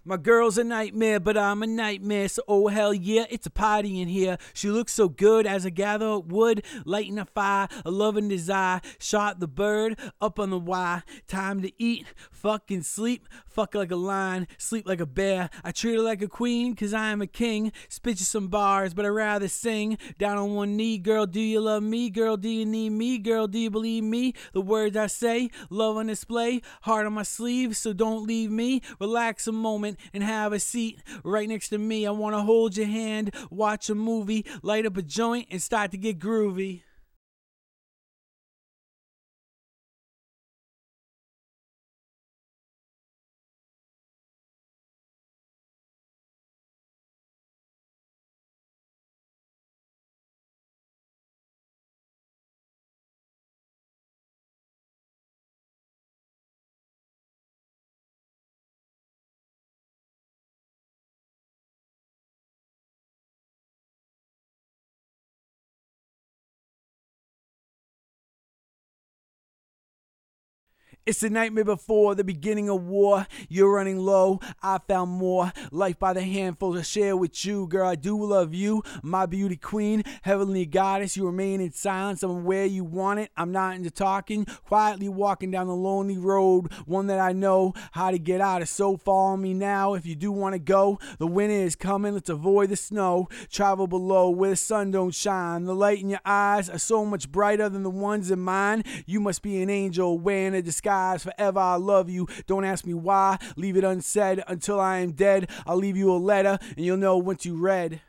My girl's a nightmare, but I'm a nightmare. So, oh hell yeah, it's a party in here. She looks so good as I gather up wood, lighting a fire, a loving desire. Shot the bird up on the wire. Time to eat, fucking sleep, fuck like a lion, sleep like a bear. I treat her like a queen, cause I am a king. Spit you some bars, but I'd rather sing. Down on one knee, girl, do you love me? Girl, do you need me? Girl, do you believe me? The words I say, love on display, heart on my sleeve, so don't leave me. Relax a moment and have a seat right next to me. I wanna hold your hand, watch a movie, light up a joint and start to get groovy. It's the nightmare before the beginning of war. You're running low, I found more. Life by the handful to share with you. Girl, I do love you, my beauty queen, heavenly goddess. You remain in silence, I'm where you want it. I'm not into talking, quietly walking down the lonely road, one that I know how to get out of. So follow me now if you do want to go. The winter is coming, let's avoid the snow. Travel below where the sun don't shine. The light in your eyes are so much brighter than the ones in mine. You must be an angel wearing a disguise. Forever I love you, don't ask me why. Leave it unsaid until I am dead. I'll leave you a letter and you'll know once you read.